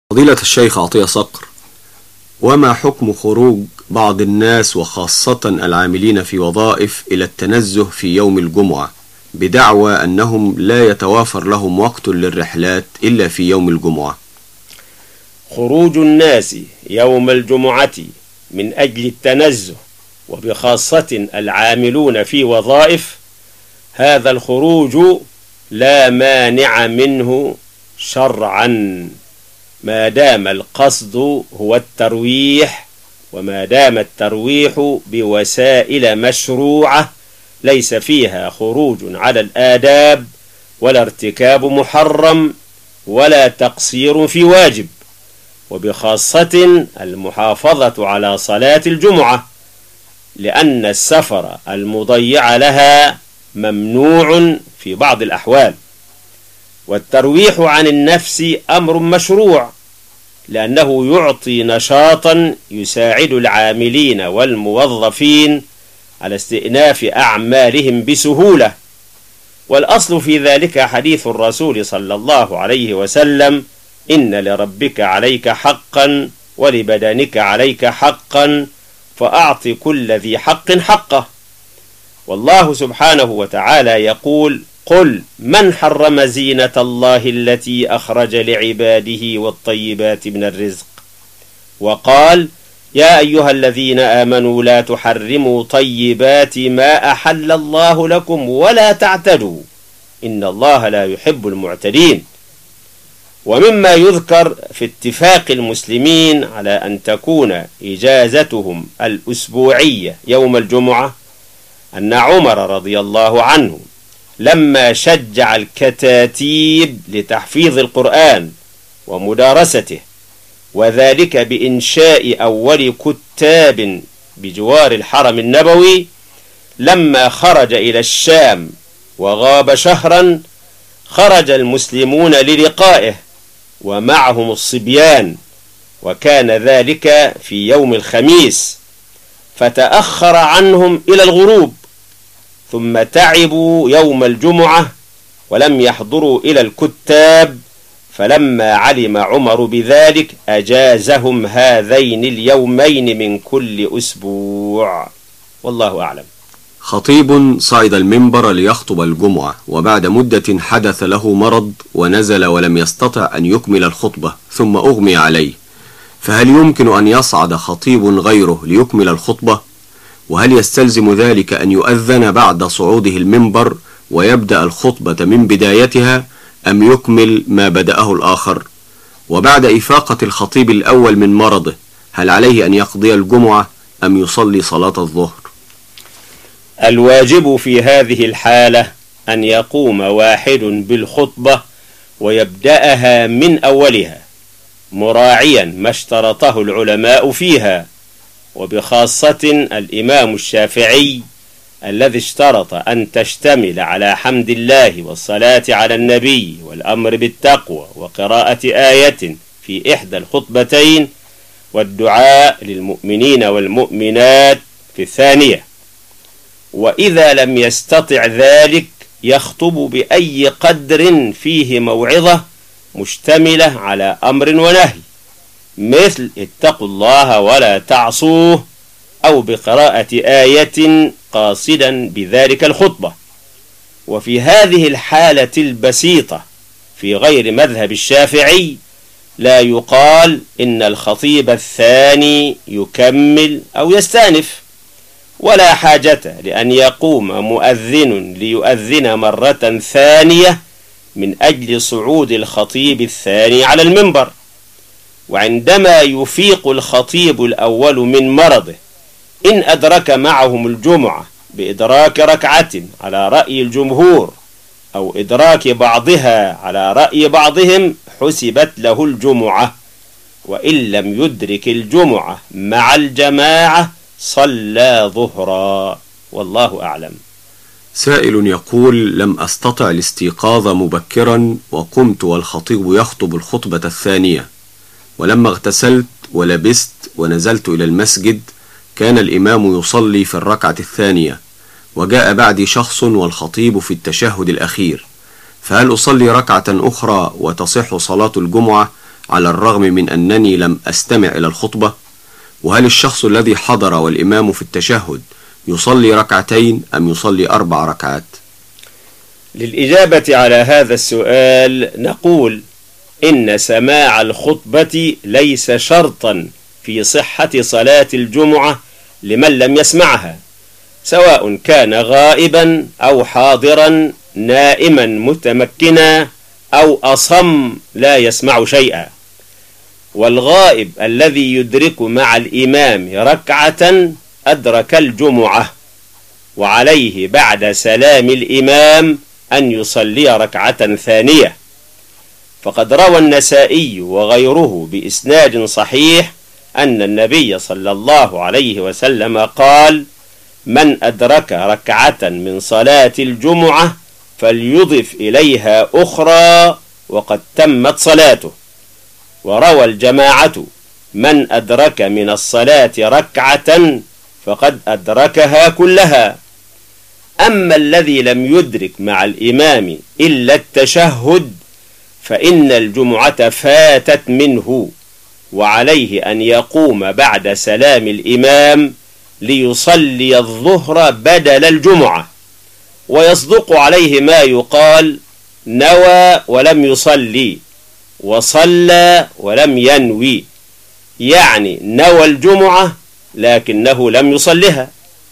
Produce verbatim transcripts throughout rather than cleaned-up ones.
فضيلة الشيخ عطية صقر، وما حكم خروج بعض الناس وخاصة العاملين في وظائف إلى التنزه في يوم الجمعة بدعوى أنهم لا يتوافر لهم وقت للرحلات إلا في يوم الجمعة؟ خروج الناس يوم الجمعة من أجل التنزه وبخاصة العاملون في وظائف، هذا الخروج لا مانع منه شرعا ما دام القصد هو الترويح، وما دام الترويح بوسائل مشروعة ليس فيها خروج على الآداب ولا ارتكاب محرم ولا تقصير في واجب، وبخاصة المحافظة على صلاة الجمعة، لأن السفر المضيع لها ممنوع في بعض الأحوال. والترويح عن النفس أمر مشروع، لأنه يعطي نشاطا يساعد العاملين والموظفين على استئناف أعمالهم بسهولة. والأصل في ذلك حديث الرسول صلى الله عليه وسلم: إن لربك عليك حقا ولبدنك عليك حقا فأعط كل ذي حق حقه. والله سبحانه وتعالى يقول: قل من حرم زينة الله التي أخرج لعباده والطيبات من الرزق. وقال: يا أيها الذين آمنوا لا تحرموا طيبات ما أحل الله لكم ولا تعتدوا إن الله لا يحب المعتدين. ومما يذكر في اتفاق المسلمين على أن تكون إجازتهم الأسبوعية يوم الجمعة أن عمر رضي الله عنه لما شجع الكتاتيب لتحفيظ القرآن ومدارسته، وذلك بإنشاء أول كتاب بجوار الحرم النبوي، لما خرج إلى الشام وغاب شهرا خرج المسلمون للقائه ومعهم الصبيان، وكان ذلك في يوم الخميس، فتأخر عنهم إلى الغروب، ثم تعبوا يوم الجمعة ولم يحضروا إلى الكتاب، فلما علم عمر بذلك أجازهم هذين اليومين من كل أسبوع، والله أعلم. خطيب صعد المنبر ليخطب الجمعة، وبعد مدة حدث له مرض ونزل ولم يستطع أن يكمل الخطبة ثم أغمي عليه، فهل يمكن أن يصعد خطيب غيره ليكمل الخطبة؟ وهل يستلزم ذلك أن يؤذن بعد صعوده المنبر ويبدأ الخطبة من بدايتها، أم يكمل ما بدأه الآخر؟ وبعد إفاقة الخطيب الأول من مرضه هل عليه أن يقضي الجمعة أم يصلي صلاة الظهر؟ الواجب في هذه الحالة أن يقوم واحد بالخطبة ويبدأها من أولها، مراعيا ما اشترطه العلماء فيها، وبخاصة الإمام الشافعي الذي اشترط أن تشتمل على حمد الله والصلاة على النبي والأمر بالتقوى وقراءة آية في إحدى الخطبتين والدعاء للمؤمنين والمؤمنات في الثانية. وإذا لم يستطع ذلك يخطب بأي قدر فيه موعظة مشتملة على أمر ونهي، مثل اتقوا الله ولا تعصوه، أو بقراءة آية قاصدا بذلك الخطبة. وفي هذه الحالة البسيطة في غير مذهب الشافعي لا يقال إن الخطيب الثاني يكمل أو يستأنف، ولا حاجة لأن يقوم مؤذن ليؤذن مرة ثانية من أجل صعود الخطيب الثاني على المنبر. وعندما يفيق الخطيب الأول من مرضه إن أدرك معهم الجمعة بإدراك ركعة على رأي الجمهور أو إدراك بعضها على رأي بعضهم حسبت له الجمعة، وإن لم يدرك الجمعة مع الجماعة صلى ظهرا، والله أعلم. سائل يقول: لم أستطع الاستيقاظ مبكرا وقمت والخطيب يخطب الخطبة الثانية، ولما اغتسلت ولبست ونزلت إلى المسجد كان الإمام يصلي في الركعة الثانية، وجاء بعدي شخص والخطيب في التشهد الأخير، فهل أصلي ركعة أخرى وتصح صلاة الجمعة على الرغم من أنني لم أستمع إلى الخطبة؟ وهل الشخص الذي حضر والإمام في التشهد يصلي ركعتين أم يصلي أربع ركعات؟ للإجابة على هذا السؤال نقول إن سماع الخطبة ليس شرطا في صحة صلاة الجمعة لمن لم يسمعها، سواء كان غائبا أو حاضرا، نائما متمكنا أو أصم لا يسمع شيئا. والغائب الذي يدرك مع الإمام ركعة أدرك الجمعة، وعليه بعد سلام الإمام أن يصلي ركعة ثانية. فقد روى النسائي وغيره بإسناد صحيح أن النبي صلى الله عليه وسلم قال: من أدرك ركعة من صلاة الجمعة فليضف إليها أخرى وقد تمت صلاته. وروى الجماعة: من أدرك من الصلاة ركعة فقد أدركها كلها. أما الذي لم يدرك مع الإمام إلا التشهد فإن الجمعة فاتت منه، وعليه أن يقوم بعد سلام الإمام ليصلي الظهر بدل الجمعة. ويصدق عليه ما يقال: نوى ولم يصلي، وصلى ولم ينوي، يعني نوى الجمعة لكنه لم يصلها،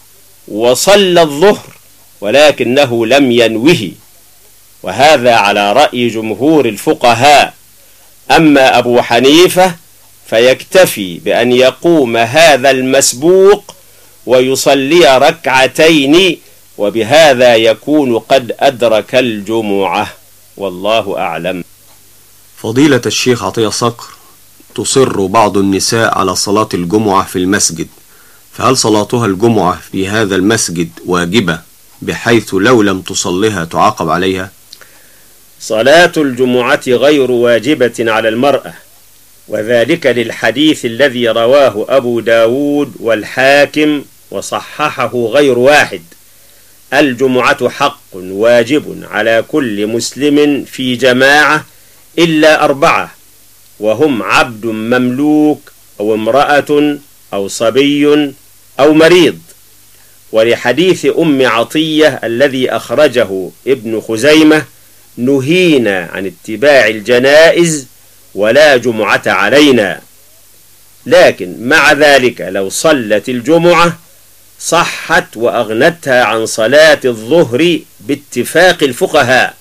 وصلى الظهر ولكنه لم ينوه. وهذا على رأي جمهور الفقهاء. أما أبو حنيفة فيكتفي بأن يقوم هذا المسبوق ويصلي ركعتين، وبهذا يكون قد أدرك الجمعة، والله أعلم. فضيلة الشيخ عطية صقر، تصر بعض النساء على صلاة الجمعة في المسجد، فهل صلاتها الجمعة في هذا المسجد واجبة بحيث لو لم تصلها تعاقب عليها؟ صلاة الجمعة غير واجبة على المرأة، وذلك للحديث الذي رواه أبو داود والحاكم وصححه غير واحد: الجمعة حق واجب على كل مسلم في جماعة إلا أربعة، وهم عبد مملوك أو امرأة أو صبي أو مريض. ولحديث أم عطية الذي أخرجه ابن خزيمة: نهينا عن اتباع الجنائز ولا جمعة علينا. لكن مع ذلك لو صلت الجمعة صحت وأغنتها عن صلاة الظهر باتفاق الفقهاء.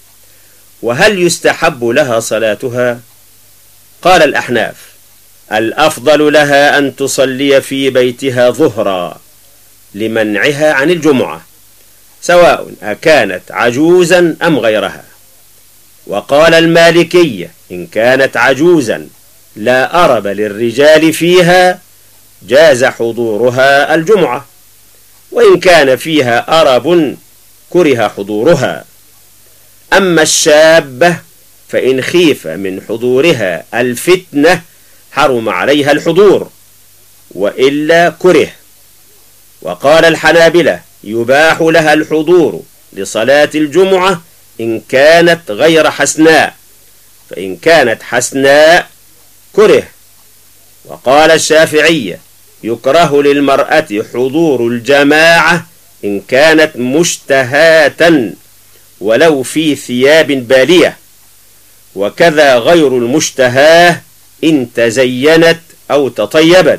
وهل يستحب لها صلاتها؟ قال الأحناف: الأفضل لها أن تصلي في بيتها ظهرا لمنعها عن الجمعة، سواء أكانت عجوزا أم غيرها. وقال المالكية: إن كانت عجوزا لا أرب للرجال فيها جاز حضورها الجمعة، وإن كان فيها أرب كره حضورها. أما الشابة فإن خيف من حضورها الفتنة حرم عليها الحضور، وإلا كره. وقال الحنابلة: يباح لها الحضور لصلاة الجمعة إن كانت غير حسناء، فإن كانت حسناء كره. وقال الشافعية: يكره للمرأة حضور الجماعة إن كانت مشتهاة ولو في ثياب بالية، وكذا غير المشتهاه إن تزينت أو تطيبت،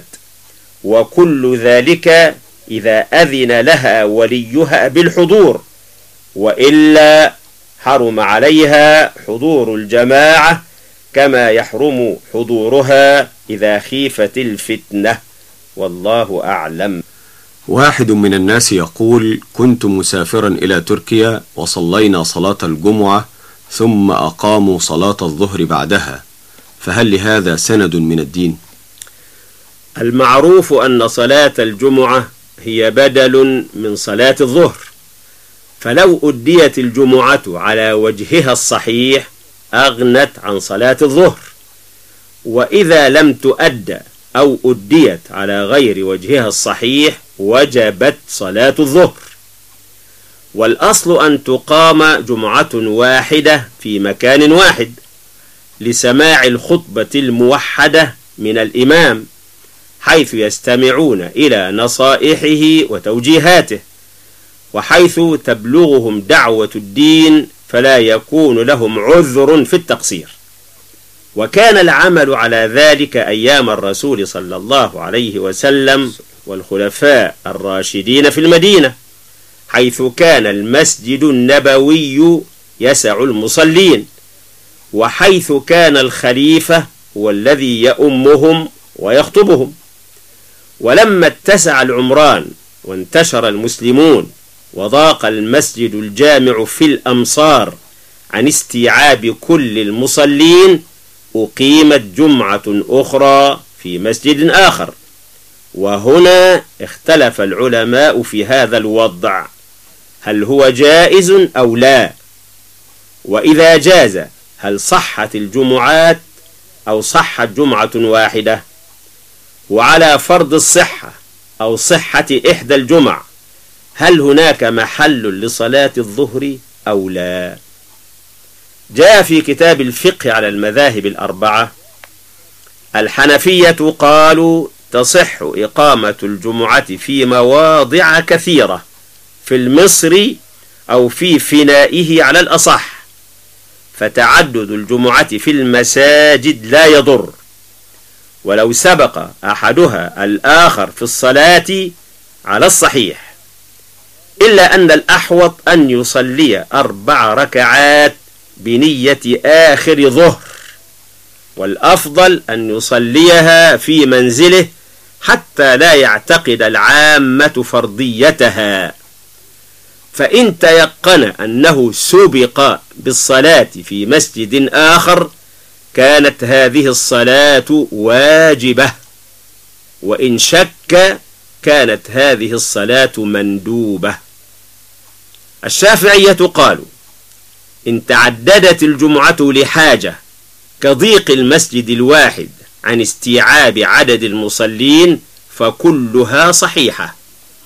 وكل ذلك إذا أذن لها وليها بالحضور، وإلا حرم عليها حضور الجماعة كما يحرم حضورها إذا خيفت الفتنة، والله أعلم. واحد من الناس يقول: كنت مسافرا إلى تركيا وصلينا صلاة الجمعة ثم أقاموا صلاة الظهر بعدها، فهل لهذا سند من الدين؟ المعروف أن صلاة الجمعة هي بدل من صلاة الظهر، فلو أديت الجمعة على وجهها الصحيح أغنت عن صلاة الظهر، وإذا لم تؤد أو أديت على غير وجهها الصحيح وجبت صلاة الظهر. والأصل أن تقام جمعة واحدة في مكان واحد، لسماع الخطبة الموحدة من الإمام، حيث يستمعون إلى نصائحه وتوجيهاته، وحيث تبلغهم دعوة الدين فلا يكون لهم عذر في التقصير. وكان العمل على ذلك أيام الرسول صلى الله عليه وسلم والخلفاء الراشدين في المدينة، حيث كان المسجد النبوي يسع المصلين، وحيث كان الخليفة هو الذي يؤمهم ويخطبهم. ولما اتسع العمران وانتشر المسلمون وضاق المسجد الجامع في الأمصار عن استيعاب كل المصلين، أقيمت جمعة أخرى في مسجد آخر. وهنا اختلف العلماء في هذا الوضع، هل هو جائز أو لا؟ وإذا جاز هل صحت الجمعات أو صحت جمعة واحدة؟ وعلى فرض الصحة أو صحة إحدى الجمع، هل هناك محل لصلاة الظهر أو لا؟ جاء في كتاب الفقه على المذاهب الأربعة: الحنفية قالوا تصح إقامة الجمعة في مواضع كثيرة في المصر أو في فنائه على الأصح، فتعدد الجمعة في المساجد لا يضر، ولو سبق أحدها الآخر في الصلاة على الصحيح، إلا أن الأحوط أن يصلي أربع ركعات بنية آخر ظهر، والأفضل أن يصليها في منزله حتى لا يعتقد العامة فرضيتها. فإن تيقن أنه سبق بالصلاة في مسجد آخر كانت هذه الصلاة واجبة، وإن شك كانت هذه الصلاة مندوبة. الشافعية قالوا إن تعددت الجمعة لحاجة كضيق المسجد الواحد عن استيعاب عدد المصلين فكلها صحيحة،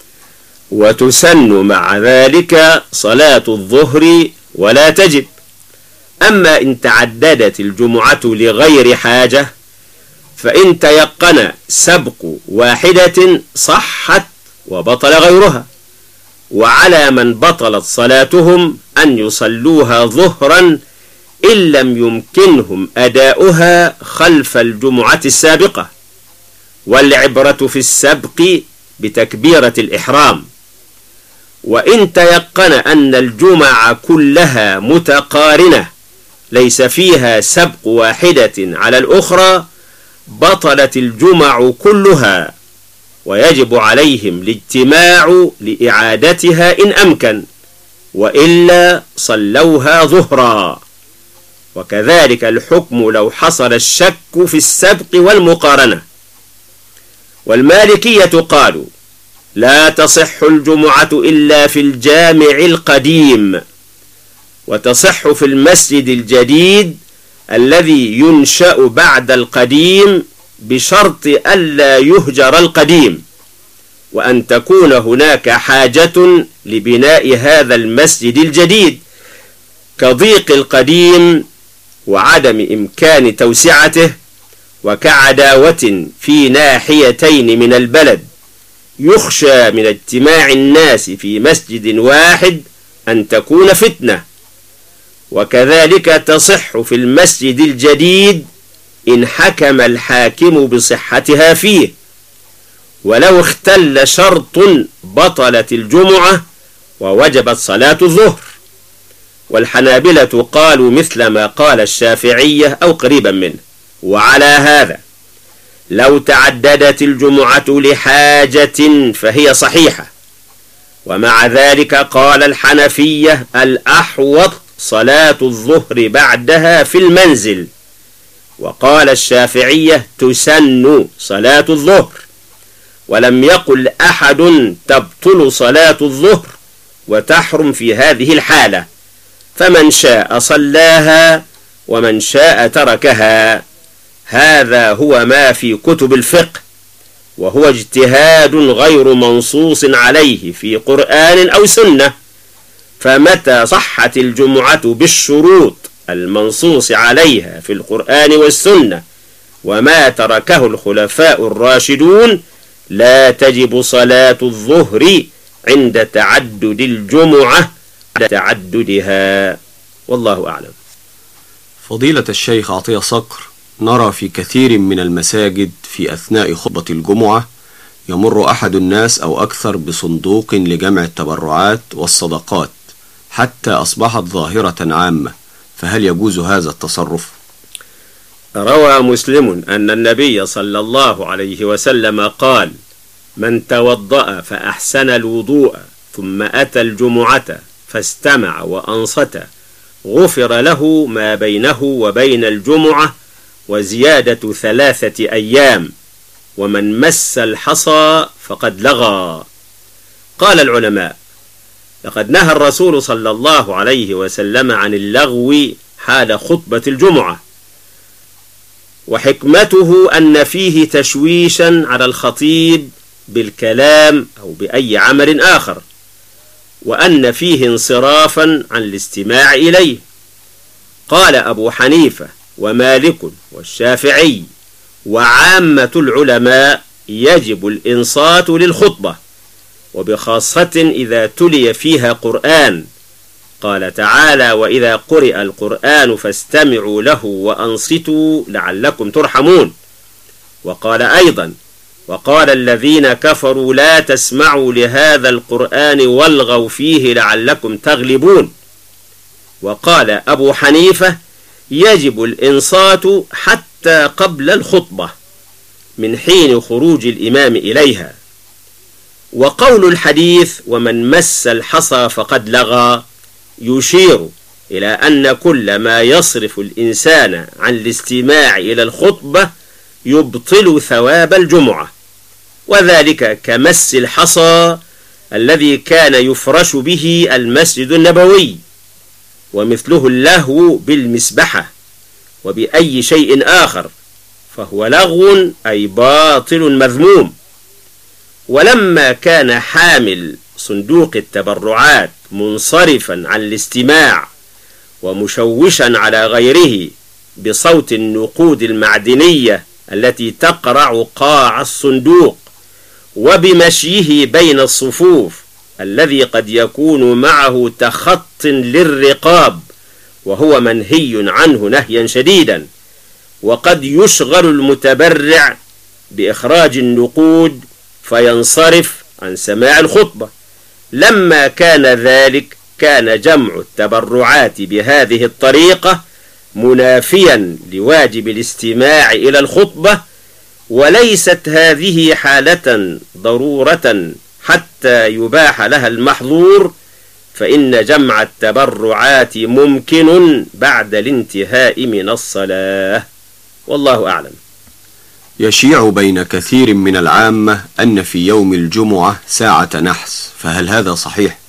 وتسن مع ذلك صلاة الظهر ولا تجب. أما إن تعددت الجمعة لغير حاجة فإن تيقن سبق واحدة صحت وبطل غيرها، وعلى من بطلت صلاتهم أن يصلوها ظهرا إن لم يمكنهم أداؤها خلف الجمعة السابقة، والعبرة في السبق بتكبيرة الإحرام. وإن تيقن أن الجمع كلها متقارنة ليس فيها سبق واحدة على الأخرى بطلت الجمع كلها، ويجب عليهم الاجتماع لإعادتها إن أمكن، وإلا صلوها ظهرا. وكذلك الحكم لو حصل الشك في السبق والمقارنة. والمالكية قالوا لا تصح الجمعة إلا في الجامع القديم، وتصح في المسجد الجديد الذي ينشأ بعد القديم بشرط ألا يهجر القديم، وأن تكون هناك حاجة لبناء هذا المسجد الجديد كضيق القديم وعدم إمكان توسعته، وكعداوة في ناحيتين من البلد يخشى من اجتماع الناس في مسجد واحد أن تكون فتنة. وكذلك تصح في المسجد الجديد إن حكم الحاكم بصحتها فيه، ولو اختل شرط بطلت الجمعة ووجبت صلاة الظهر. والحنابلة قالوا مثل ما قال الشافعية أو قريبا منه. وعلى هذا لو تعددت الجمعة لحاجة فهي صحيحة. ومع ذلك قال الحنفية الأحوط صلاة الظهر بعدها في المنزل، وقال الشافعية تسن صلاة الظهر، ولم يقل أحد تبطل صلاة الظهر وتحرم في هذه الحالة، فمن شاء صلاها ومن شاء تركها. هذا هو ما في كتب الفقه، وهو اجتهاد غير منصوص عليه في قرآن أو سنة. فمتى صحت الجمعة بالشروط المنصوص عليها في القرآن والسنة وما تركه الخلفاء الراشدون لا تجب صلاة الظهر عند تعدد الجمعة عند تعددها. والله أعلم. فضيلة الشيخ عطية صقر، نرى في كثير من المساجد في أثناء خطبة الجمعة يمر أحد الناس أو أكثر بصندوق لجمع التبرعات والصدقات حتى أصبحت ظاهرة عامة، فهل يجوز هذا التصرف؟ روى مسلم أن النبي صلى الله عليه وسلم قال: من توضأ فأحسن الوضوء ثم أتى الجمعة فاستمع وأنصت غفر له ما بينه وبين الجمعة وزيادة ثلاثة أيام، ومن مس الحصى فقد لغى. قال العلماء: لقد نهى الرسول صلى الله عليه وسلم عن اللغو حال خطبة الجمعة، وحكمته أن فيه تشويشا على الخطيب بالكلام أو بأي عمل آخر، وأن فيه انصرافا عن الاستماع إليه. قال أبو حنيفة ومالك والشافعي وعامة العلماء: يجب الإنصات للخطبة، وبخاصة إذا تلي فيها قرآن. قال تعالى: وإذا قرئ القرآن فاستمعوا له وأنصتوا لعلكم ترحمون. وقال أيضا: وقال الذين كفروا لا تسمعوا لهذا القرآن والغوا فيه لعلكم تغلبون. وقال أبو حنيفة: يجب الإنصات حتى قبل الخطبة من حين خروج الإمام إليها. وقول الحديث ومن مس الحصى فقد لغى يشير إلى أن كل ما يصرف الإنسان عن الاستماع إلى الخطبة يبطل ثواب الجمعة، وذلك كمس الحصى الذي كان يفرش به المسجد النبوي، ومثله اللهو بالمسبحة وبأي شيء آخر، فهو لغو أي باطل مذموم. ولما كان حامل صندوق التبرعات منصرفا عن الاستماع ومشوشا على غيره بصوت النقود المعدنية التي تقرع قاع الصندوق، وبمشيه بين الصفوف الذي قد يكون معه تخط للرقاب وهو منهي عنه نهيا شديدا، وقد يشغل المتبرع بإخراج النقود فينصرف عن سماع الخطبة. لما كان ذلك كان جمع التبرعات بهذه الطريقة منافيا لواجب الاستماع إلى الخطبة، وليست هذه حالة ضرورة حتى يباح لها المحظور، فإن جمع التبرعات ممكن بعد الانتهاء من الصلاة. والله أعلم. يشيع بين كثير من العامة أن في يوم الجمعة ساعة نحس، فهل هذا صحيح؟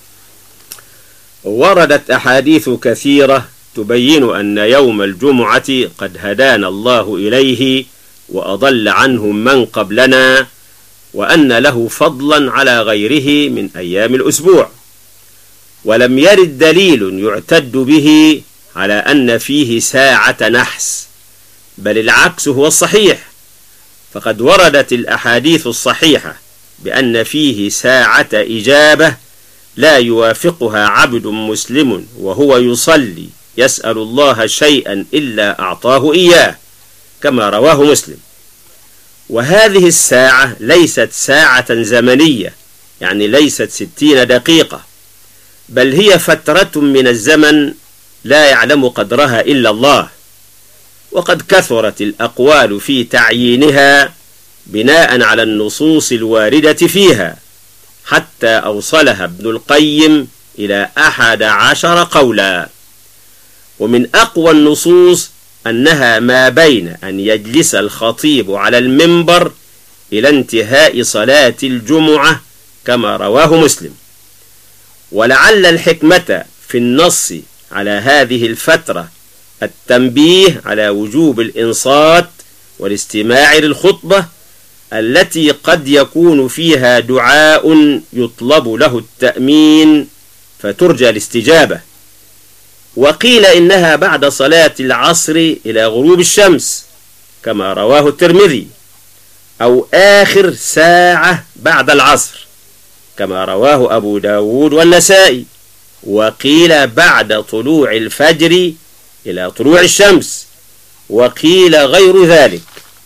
وردت أحاديث كثيرة تبين أن يوم الجمعة قد هدانا الله إليه وأضل عنه من قبلنا، وأن له فضلا على غيره من أيام الأسبوع، ولم يرد دليل يعتد به على أن فيه ساعة نحس، بل العكس هو الصحيح، فقد وردت الأحاديث الصحيحة بأن فيه ساعة إجابة لا يوافقها عبد مسلم وهو يصلي يسأل الله شيئا إلا أعطاه إياه، كما رواه مسلم. وهذه الساعة ليست ساعة زمنية، يعني ليست ستين دقيقة، بل هي فترة من الزمن لا يعلم قدرها إلا الله، وقد كثرت الأقوال في تعيينها بناء على النصوص الواردة فيها، حتى أوصلها ابن القيم إلى أحد عشر قولا. ومن أقوى النصوص أنها ما بين أن يجلس الخطيب على المنبر إلى انتهاء صلاة الجمعة، كما رواه مسلم. ولعل الحكمة في النص على هذه الفترة التنبيه على وجوب الإنصات والاستماع للخطبة التي قد يكون فيها دعاء يطلب له التأمين فترجى الاستجابة. وقيل إنها بعد صلاة العصر إلى غروب الشمس كما رواه الترمذي، أو آخر ساعة بعد العصر كما رواه أبو داود والنسائي. وقيل بعد طلوع الفجر إلى طلوع الشمس، وقيل غير ذلك.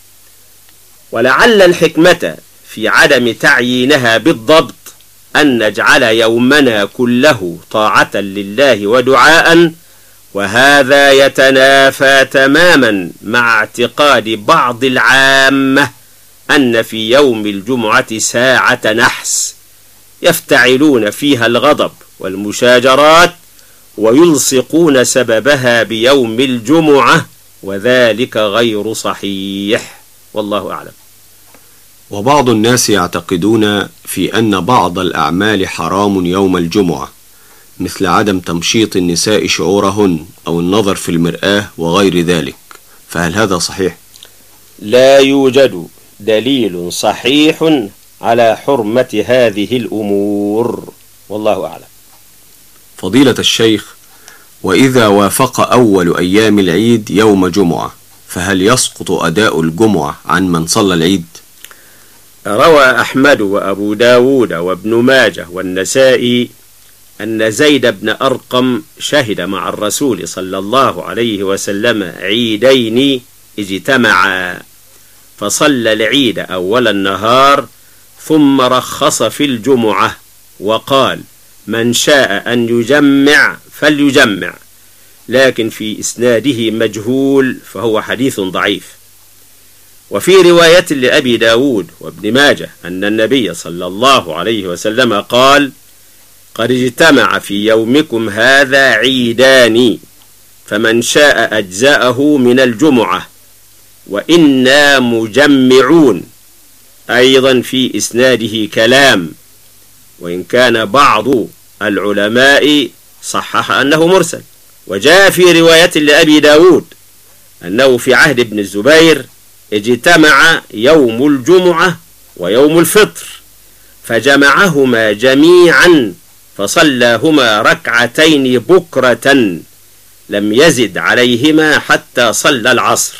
ولعل الحكمة في عدم تعيينها بالضبط أن نجعل يومنا كله طاعة لله ودعاء، وهذا يتنافى تماما مع اعتقاد بعض العامة أن في يوم الجمعة ساعة نحس يفتعلون فيها الغضب والمشاجرات ويلصقون سببها بيوم الجمعة، وذلك غير صحيح، والله أعلم. وبعض الناس يعتقدون في أن بعض الأعمال حرام يوم الجمعة، مثل عدم تمشيط النساء شعورهن أو النظر في المرآة وغير ذلك، فهل هذا صحيح؟ لا يوجد دليل صحيح على حرمة هذه الأمور، والله أعلم. فضيلة الشيخ، وإذا وافق أول أيام العيد يوم جمعة، فهل يسقط أداء الجمعة عن من صلى العيد؟ روى أحمد وأبو داود وابن ماجه والنسائي أن زيد بن أرقم شهد مع الرسول صلى الله عليه وسلم عيدين اجتمعا، فصلى العيد أول النهار ثم رخص في الجمعة وقال: من شاء أن يجمع فليجمع، لكن في إسناده مجهول فهو حديث ضعيف. وفي رواية لأبي داود وابن ماجه أن النبي صلى الله عليه وسلم قال: قد اجتمع في يومكم هذا عيدان، فمن شاء أجزاءه من الجمعة، وإنا مجمعون. أيضا في إسناده كلام، وإن كان بعض العلماء صحح أنه مرسل. وجاء في رواية لأبي داود أنه في عهد ابن الزبير اجتمع يوم الجمعة ويوم الفطر، فجمعهما جميعا فصلاهما ركعتين بكرة، لم يزد عليهما حتى صلى العصر،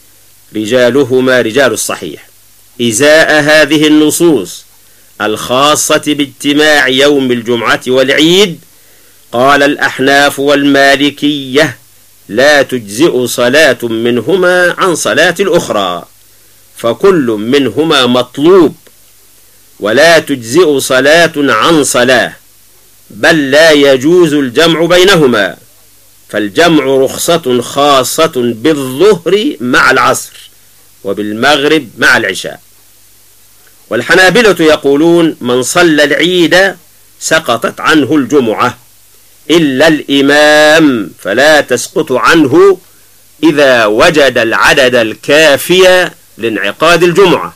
رجالهما رجال الصحيح. إزاء هذه النصوص الخاصة باجتماع يوم الجمعة والعيد، قال الأحناف والمالكية: لا تجزئ صلاة منهما عن صلاة الأخرى، فكل منهما مطلوب، ولا تجزئ صلاة عن صلاة، بل لا يجوز الجمع بينهما، فالجمع رخصة خاصة بالظهر مع العصر وبالمغرب مع العشاء. والحنابلة يقولون: من صلى العيد سقطت عنه الجمعة إلا الإمام، فلا تسقط عنه إذا وجد العدد الكافي لانعقاد الجمعة.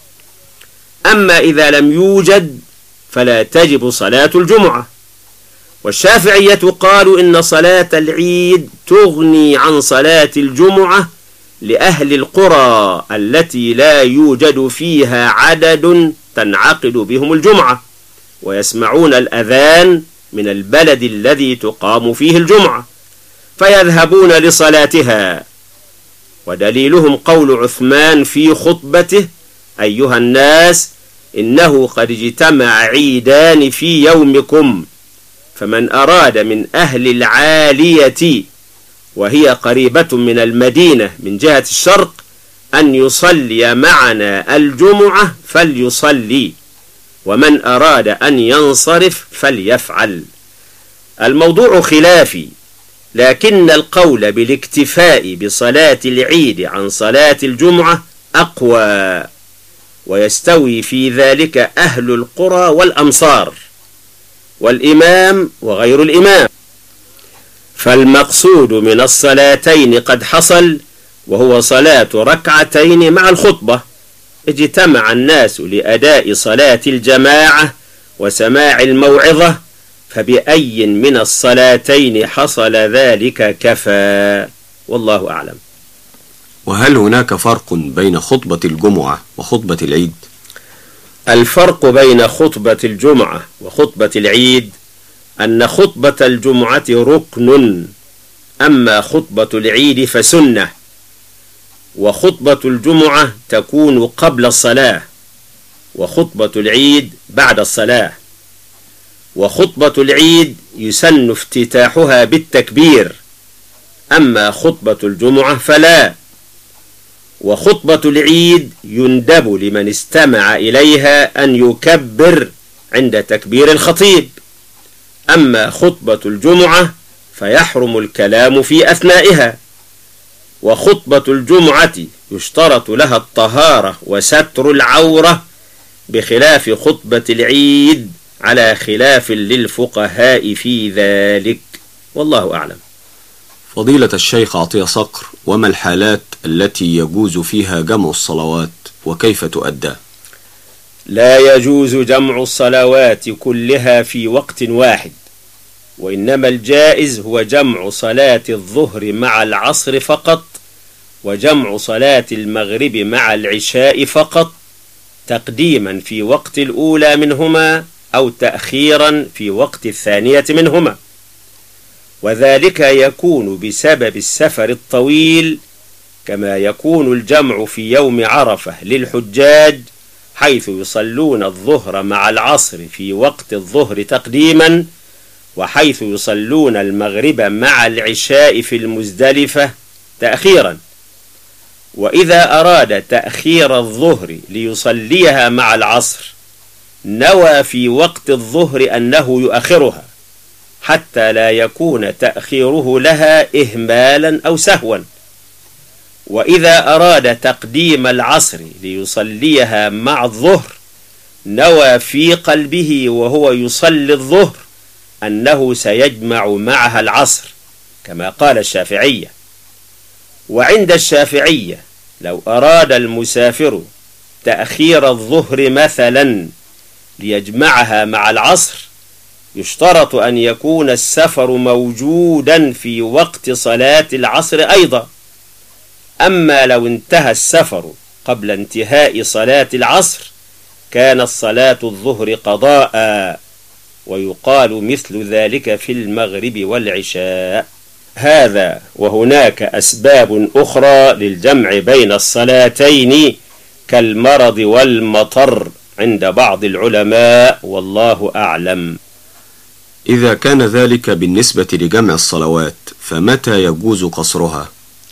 أما إذا لم يوجد فلا تجب صلاة الجمعة. والشافعية قالوا إن صلاة العيد تغني عن صلاة الجمعة لأهل القرى التي لا يوجد فيها عدد تنعقد بهم الجمعة، ويسمعون الأذان من البلد الذي تقام فيه الجمعة فيذهبون لصلاتها. ودليلهم قول عثمان في خطبته: أيها الناس، إنه قد اجتمع عيدان في يومكم، فمن أراد من أهل العالية، وهي قريبة من المدينة من جهة الشرق، أن يصلي معنا الجمعة فليصلي، ومن أراد أن ينصرف فليفعل. الموضوع خلافي، لكن القول بالاكتفاء بصلاة العيد عن صلاة الجمعة أقوى، ويستوي في ذلك أهل القرى والأمصار والإمام وغير الإمام. فالمقصود من الصلاتين قد حصل، وهو صلاة ركعتين مع الخطبة. اجتمع الناس لأداء صلاة الجماعة وسماع الموعظة، فبأي من الصلاتين حصل ذلك كفى، والله أعلم. وهل هناك فرق بين خطبة الجمعة وخطبة العيد؟ الفرق بين خطبة الجمعة وخطبة العيد أن خطبة الجمعة ركن أما خطبة العيد فسنة، وخطبة الجمعة تكون قبل الصلاة، وخطبة العيد بعد الصلاة. وخطبة العيد يسن افتتاحها بالتكبير، أما خطبة الجمعة فلا. وخطبة العيد يندب لمن استمع إليها أن يكبر عند تكبير الخطيب، أما خطبة الجمعة فيحرم الكلام في أثنائها. وخطبة الجمعة يشترط لها الطهارة وستر العورة، بخلاف خطبة العيد على خلاف للفقهاء في ذلك، والله أعلم. فضيلة الشيخ عطية صقر، وما الحالات التي يجوز فيها جمع الصلوات وكيف تؤدى؟ لا يجوز جمع الصلوات كلها في وقت واحد، وإنما الجائز هو جمع صلاة الظهر مع العصر فقط، وجمع صلاة المغرب مع العشاء فقط، تقديما في وقت الأولى منهما أو تأخيرا في وقت الثانية منهما. وذلك يكون بسبب السفر الطويل، كما يكون الجمع في يوم عرفة للحجاج، حيث يصلون الظهر مع العصر في وقت الظهر تقديما، وحيث يصلون المغرب مع العشاء في المزدلفة تأخيرا. وإذا أراد تأخير الظهر ليصليها مع العصر، نوى في وقت الظهر أنه يؤخرها حتى لا يكون تأخيره لها إهمالا أو سهوا. وإذا أراد تقديم العصر ليصليها مع الظهر، نوى في قلبه وهو يصلي الظهر أنه سيجمع معها العصر، كما قال الشافعية. وعند الشافعية لو أراد المسافر تأخير الظهر مثلا ليجمعها مع العصر، يشترط أن يكون السفر موجودا في وقت صلاة العصر أيضا. أما لو انتهى السفر قبل انتهاء صلاة العصر، كانت صلاة الظهر قضاء، ويقال مثل ذلك في المغرب والعشاء. هذا وهناك أسباب أخرى للجمع بين الصلاتين كالمرض والمطر عند بعض العلماء، والله أعلم. إذا كان ذلك بالنسبة لجمع الصلوات، فمتى يجوز قصرها؟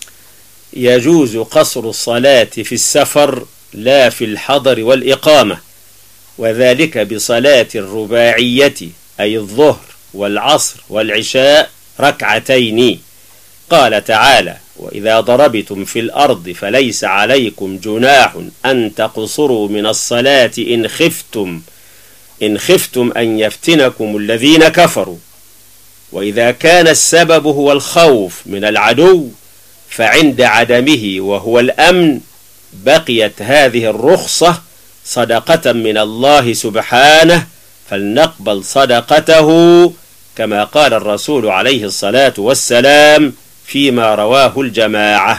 يجوز قصر الصلاة في السفر لا في الحضر والإقامة، وذلك بصلاة الرباعية أي الظهر والعصر والعشاء ركعتين. قال تعالى: وإذا ضربتم في الأرض فليس عليكم جناح أن تقصروا من الصلاة إن خفتم إن خفتم أن يفتنكم الذين كفروا. وإذا كان السبب هو الخوف من العدو، فعند عدمه وهو الأمن بقيت هذه الرخصة صدقة من الله سبحانه، فلنقبل صدقته، كما قال الرسول عليه الصلاة والسلام فيما رواه الجماعة.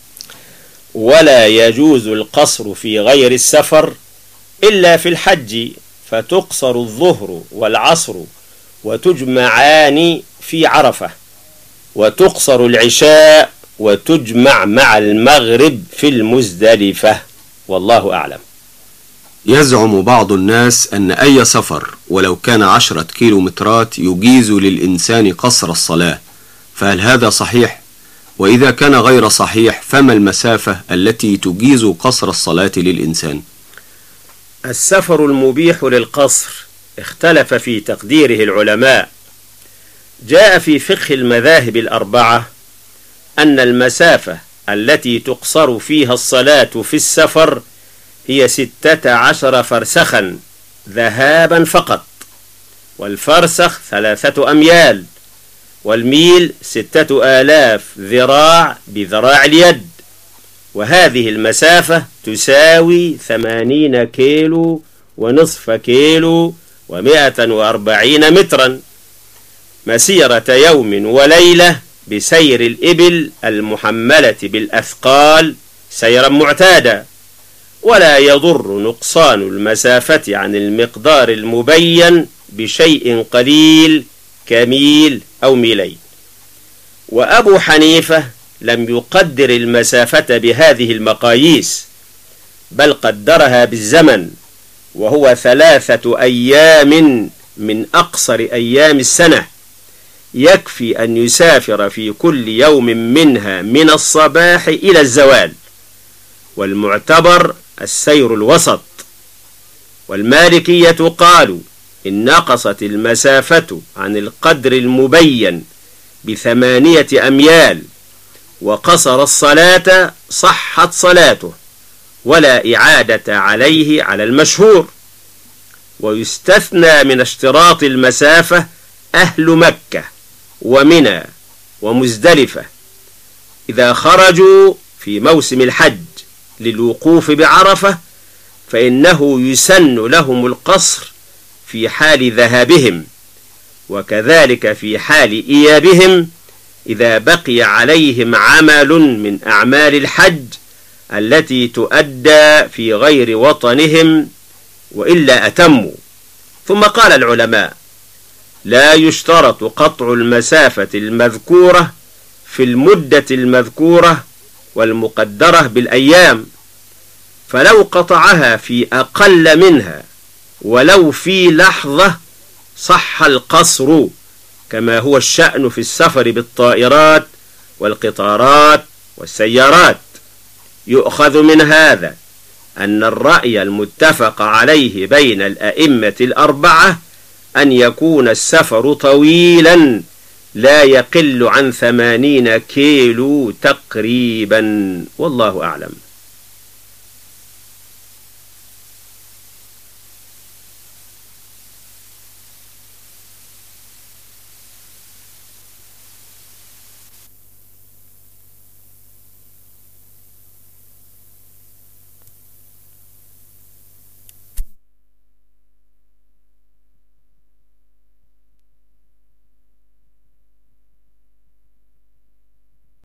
ولا يجوز القصر في غير السفر إلا في الحج، فتقصر الظهر والعصر وتجمعان في عرفة، وتقصر العشاء وتجمع مع المغرب في المزدلفة، والله أعلم. يزعم بعض الناس أن أي سفر ولو كان عشرة كيلومترات يجيز للإنسان قصر الصلاة، فهل هذا صحيح؟ وإذا كان غير صحيح، فما المسافة التي تجيز قصر الصلاة للإنسان؟ السفر المبيح للقصر اختلف في تقديره العلماء. جاء في فقه المذاهب الأربعة أن المسافة التي تقصر فيها الصلاة في السفر هي ستة عشر فرسخا ذهابا فقط، والفرسخ ثلاثة أميال، والميل ستة آلاف ذراع بذراع اليد، وهذه المسافة تساوي ثمانين كيلو ونصف كيلو ومائة وأربعين مترا، مسيرة يوم وليلة بسير الإبل المحملة بالأثقال سيرا معتادا. ولا يضر نقصان المسافة عن المقدار المبين بشيء قليل كميل أو ميلين. وأبو حنيفة لم يقدر المسافة بهذه المقاييس، بل قدرها بالزمن، وهو ثلاثة أيام من أقصر أيام السنة، يكفي أن يسافر في كل يوم منها من الصباح إلى الزوال، والمعتبر السير الوسط. والمالكية قالوا إن نقصت المسافة عن القدر المبين بثمانية أميال وقصر الصلاة صحت صلاته ولا إعادة عليه على المشهور. ويستثنى من اشتراط المسافة أهل مكة ومنى ومزدلفة إذا خرجوا في موسم الحج للوقوف بعرفة، فإنه يسن لهم القصر في حال ذهابهم، وكذلك في حال إيابهم إذا بقي عليهم عمل من أعمال الحج التي تؤدى في غير وطنهم وإلا أتموا. ثم قال العلماء: لا يشترط قطع المسافة المذكورة في المدة المذكورة والمقدرة بالأيام، فلو قطعها في أقل منها ولو في لحظة صح القصر، كما هو الشأن في السفر بالطائرات والقطارات والسيارات. يؤخذ من هذا أن الرأي المتفق عليه بين الأئمة الأربعة أن يكون السفر طويلا لا يقل عن ثمانين كيلو تقريبا، والله أعلم.